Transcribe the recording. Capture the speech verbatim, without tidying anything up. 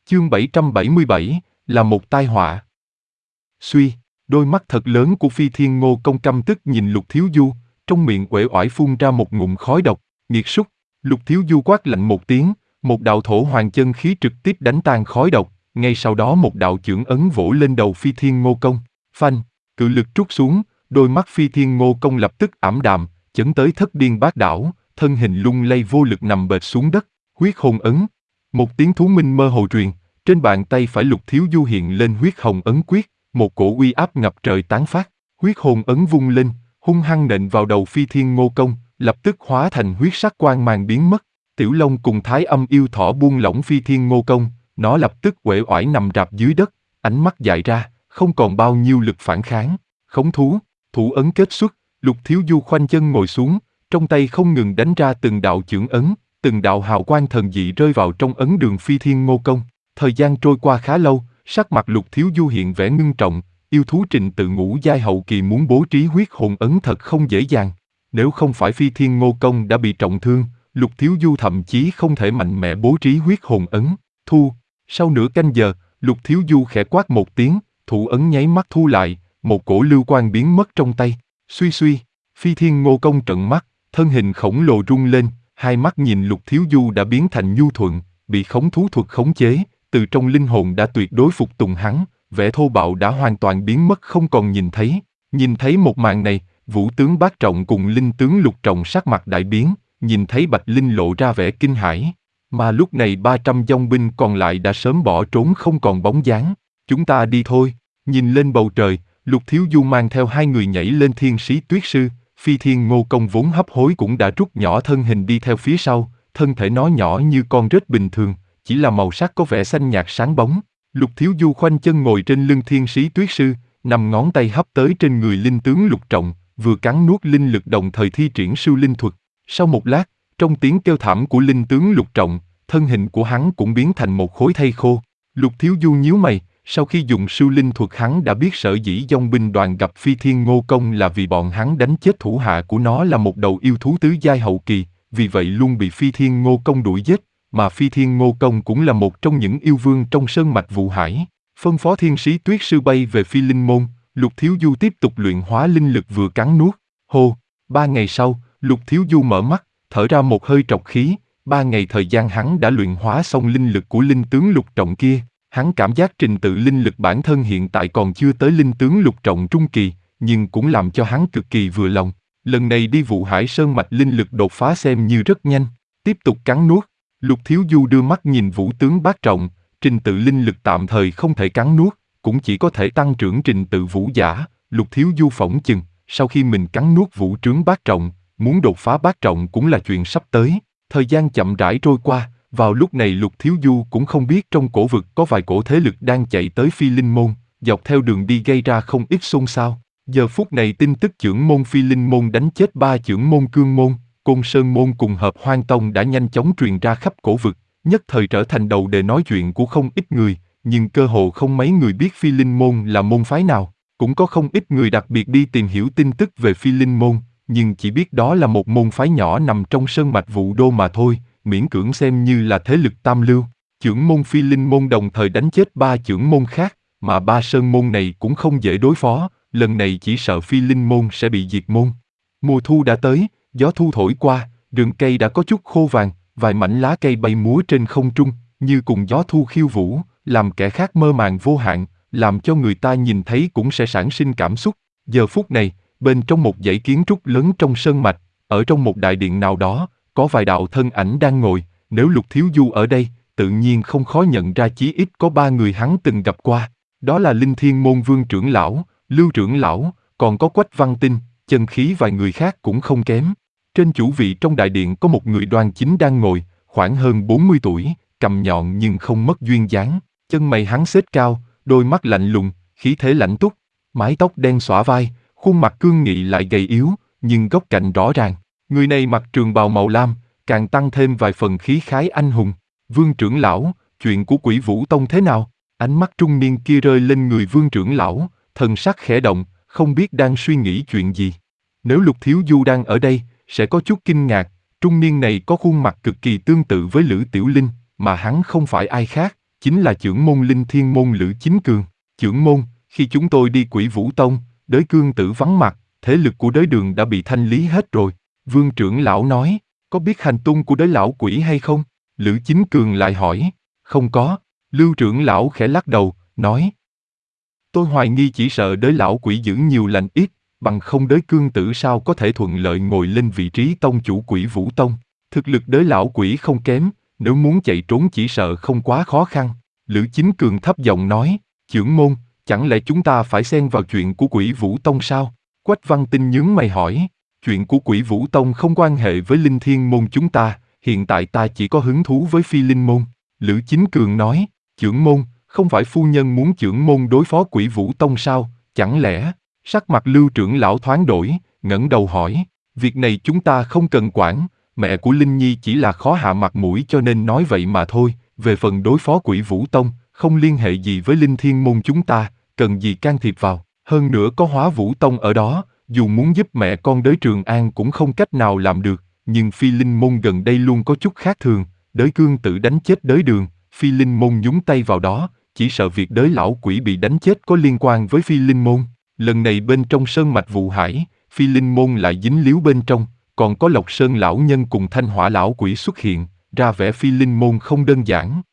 Chương bảy trăm bảy mươi bảy, là một tai họa. Suy, đôi mắt thật lớn của Phi Thiên Ngô Công căm tức nhìn Lục Thiếu Du, trong miệng uể oải phun ra một ngụm khói độc, nghiệt súc. Lục Thiếu Du quát lạnh một tiếng, một đạo thổ hoàng chân khí trực tiếp đánh tan khói độc, ngay sau đó một đạo chưởng ấn vỗ lên đầu Phi Thiên Ngô Công, phanh, cự lực trút xuống, đôi mắt Phi Thiên Ngô Công lập tức ảm đạm, chấn tới thất điên bát đảo, thân hình lung lay vô lực nằm bệt xuống đất, huyết hồn ấn. Một tiếng thú minh mơ hồ truyền, trên bàn tay phải Lục Thiếu Du hiện lên huyết hồng ấn quyết, một cổ uy áp ngập trời tán phát, huyết hồn ấn vung lên, hung hăng nện vào đầu Phi Thiên Ngô Công, lập tức hóa thành huyết sắc quang mang biến mất. Tiểu Long cùng Thái Âm yêu thỏ buông lỏng Phi Thiên Ngô Công, nó lập tức uể oải nằm rạp dưới đất, ánh mắt dại ra, không còn bao nhiêu lực phản kháng. Khống thú, thủ ấn kết xuất, Lục Thiếu Du khoanh chân ngồi xuống, trong tay không ngừng đánh ra từng đạo chưởng ấn, từng đạo hào quang thần dị rơi vào trong ấn đường Phi Thiên Ngô Công. Thời gian trôi qua khá lâu, sắc mặt Lục Thiếu Du hiện vẻ ngưng trọng, yêu thú trình tự ngũ giai hậu kỳ muốn bố trí huyết hồn ấn thật không dễ dàng. Nếu không phải Phi Thiên Ngô Công đã bị trọng thương, Lục Thiếu Du thậm chí không thể mạnh mẽ bố trí huyết hồn ấn. Thu, sau nửa canh giờ, Lục Thiếu Du khẽ quát một tiếng, thủ ấn nháy mắt thu lại, một cổ lưu quang biến mất trong tay. Suy suy, Phi Thiên Ngô Công trợn mắt, thân hình khổng lồ rung lên, hai mắt nhìn Lục Thiếu Du đã biến thành nhu thuận, bị khống thú thuật khống chế, từ trong linh hồn đã tuyệt đối phục tùng hắn, vẻ thô bạo đã hoàn toàn biến mất không còn nhìn thấy. Nhìn thấy một màn này, Vũ tướng Bát Trọng cùng Linh tướng Lục Trọng sắc mặt đại biến, nhìn thấy Bạch Linh lộ ra vẻ kinh hãi. Mà lúc này ba trăm dòng binh còn lại đã sớm bỏ trốn không còn bóng dáng. Chúng ta đi thôi. Nhìn lên bầu trời, Lục Thiếu Du mang theo hai người nhảy lên Thiên Sĩ Tuyết Sư. Phi Thiên Ngô Công vốn hấp hối cũng đã rút nhỏ thân hình đi theo phía sau, thân thể nó nhỏ như con rết bình thường, chỉ là màu sắc có vẻ xanh nhạt sáng bóng. Lục Thiếu Du khoanh chân ngồi trên lưng Thiên Sĩ Tuyết Sư, nằm ngón tay hấp tới trên người Linh tướng Lục Trọng, vừa cắn nuốt linh lực đồng thời thi triển Sưu Linh thuật. Sau một lát, trong tiếng kêu thảm của Linh tướng Lục Trọng, thân hình của hắn cũng biến thành một khối thây khô. Lục Thiếu Du nhíu mày, sau khi dùng Sưu Linh thuật hắn đã biết sở dĩ dòng binh đoàn gặp Phi Thiên Ngô Công là vì bọn hắn đánh chết thủ hạ của nó là một đầu yêu thú tứ giai hậu kỳ, vì vậy luôn bị Phi Thiên Ngô Công đuổi giết, mà Phi Thiên Ngô Công cũng là một trong những yêu vương trong sơn mạch Vụ Hải. Phân phó Thiên Sĩ Tuyết Sư bay về Phi Linh Môn, Lục Thiếu Du tiếp tục luyện hóa linh lực vừa cắn nuốt. Hô, ba ngày sau, Lục Thiếu Du mở mắt, thở ra một hơi trọc khí, ba ngày thời gian hắn đã luyện hóa xong linh lực của Linh tướng Lục Trọng kia. Hắn cảm giác trình tự linh lực bản thân hiện tại còn chưa tới Linh tướng Lục Trọng trung kỳ, nhưng cũng làm cho hắn cực kỳ vừa lòng. Lần này đi Vụ Hải sơn mạch linh lực đột phá xem như rất nhanh. Tiếp tục cắn nuốt, Lục Thiếu Du đưa mắt nhìn Vũ tướng Bát Trọng, trình tự linh lực tạm thời không thể cắn nuốt, cũng chỉ có thể tăng trưởng trình tự vũ giả. Lục Thiếu Du phỏng chừng, sau khi mình cắn nuốt Vũ trướng Bát Trọng, muốn đột phá Bát Trọng cũng là chuyện sắp tới. Thời gian chậm rãi trôi qua. Vào lúc này Lục Thiếu Du cũng không biết trong cổ vực có vài cổ thế lực đang chạy tới Phi Linh Môn, dọc theo đường đi gây ra không ít xôn xao. Giờ phút này tin tức chưởng môn Phi Linh Môn đánh chết ba chưởng môn Cương Môn, Côn Sơn Môn cùng Hợp Hoang Tông đã nhanh chóng truyền ra khắp cổ vực, nhất thời trở thành đầu đề nói chuyện của không ít người, nhưng cơ hồ không mấy người biết Phi Linh Môn là môn phái nào. Cũng có không ít người đặc biệt đi tìm hiểu tin tức về Phi Linh Môn, nhưng chỉ biết đó là một môn phái nhỏ nằm trong sơn mạch Vụ Đô mà thôi, miễn cưỡng xem như là thế lực tam lưu. Chưởng môn Phi Linh Môn đồng thời đánh chết ba chưởng môn khác, mà ba sơn môn này cũng không dễ đối phó, lần này chỉ sợ Phi Linh Môn sẽ bị diệt môn. Mùa thu đã tới, gió thu thổi qua, rừng cây đã có chút khô vàng, vài mảnh lá cây bay múa trên không trung, như cùng gió thu khiêu vũ, làm kẻ khác mơ màng vô hạn, làm cho người ta nhìn thấy cũng sẽ sản sinh cảm xúc. Giờ phút này, bên trong một dãy kiến trúc lớn trong sơn mạch, ở trong một đại điện nào đó, có vài đạo thân ảnh đang ngồi, nếu Lục Thiếu Du ở đây, tự nhiên không khó nhận ra chí ít có ba người hắn từng gặp qua. Đó là Linh Thiên Môn Vương trưởng lão, Lưu trưởng lão, còn có Quách Văn Tinh, chân khí vài người khác cũng không kém. Trên chủ vị trong đại điện có một người đoan chính đang ngồi, khoảng hơn bốn mươi tuổi, cằm nhọn nhưng không mất duyên dáng, chân mày hắn xết cao, đôi mắt lạnh lùng, khí thế lãnh túc, mái tóc đen xõa vai, khuôn mặt cương nghị lại gầy yếu, nhưng góc cạnh rõ ràng. Người này mặc trường bào màu lam, càng tăng thêm vài phần khí khái anh hùng. Vương trưởng lão, chuyện của Quỷ Vũ Tông thế nào? Ánh mắt trung niên kia rơi lên người Vương trưởng lão, thần sắc khẽ động, không biết đang suy nghĩ chuyện gì. Nếu Lục Thiếu Du đang ở đây, sẽ có chút kinh ngạc. Trung niên này có khuôn mặt cực kỳ tương tự với Lữ Tiểu Linh, mà hắn không phải ai khác, chính là chưởng môn Linh Thiên môn Lữ Chính Cường. Chưởng môn, khi chúng tôi đi Quỷ Vũ Tông, Đới Cương Tử vắng mặt, thế lực của Đới Đường đã bị thanh lý hết rồi. Vương trưởng lão nói, có biết hành tung của Đới lão quỷ hay không? Lữ Chính Cường lại hỏi, không có. Lưu trưởng lão khẽ lắc đầu, nói, tôi hoài nghi chỉ sợ Đới lão quỷ giữ nhiều lành ít, bằng không Đới Cương Tử sao có thể thuận lợi ngồi lên vị trí tông chủ Quỷ Vũ Tông. Thực lực Đới lão quỷ không kém, nếu muốn chạy trốn chỉ sợ không quá khó khăn. Lữ Chính Cường thấp giọng nói, chưởng môn, chẳng lẽ chúng ta phải xen vào chuyện của Quỷ Vũ Tông sao? Quách Văn Tinh nhướng mày hỏi, chuyện của Quỷ Vũ Tông không quan hệ với Linh Thiên môn chúng ta, hiện tại ta chỉ có hứng thú với Phi Linh môn. Lữ Chính Cường nói, chưởng môn, không phải phu nhân muốn chưởng môn đối phó Quỷ Vũ Tông sao, chẳng lẽ? Sắc mặt Lưu trưởng lão thoáng đổi, ngẩng đầu hỏi, việc này chúng ta không cần quản, mẹ của Linh Nhi chỉ là khó hạ mặt mũi cho nên nói vậy mà thôi, về phần đối phó Quỷ Vũ Tông, không liên hệ gì với Linh Thiên môn chúng ta, cần gì can thiệp vào, hơn nữa có Hóa Vũ Tông ở đó, dù muốn giúp mẹ con Đới Trường An cũng không cách nào làm được, nhưng Phi Linh môn gần đây luôn có chút khác thường, Đới Cương Tử đánh chết Đới Đường, Phi Linh môn nhúng tay vào đó, chỉ sợ việc Đới lão quỷ bị đánh chết có liên quan với Phi Linh môn. Lần này bên trong sơn mạch Vụ Hải, Phi Linh môn lại dính líu bên trong, còn có Lộc Sơn lão nhân cùng Thanh Hỏa lão quỷ xuất hiện, ra vẻ Phi Linh môn không đơn giản.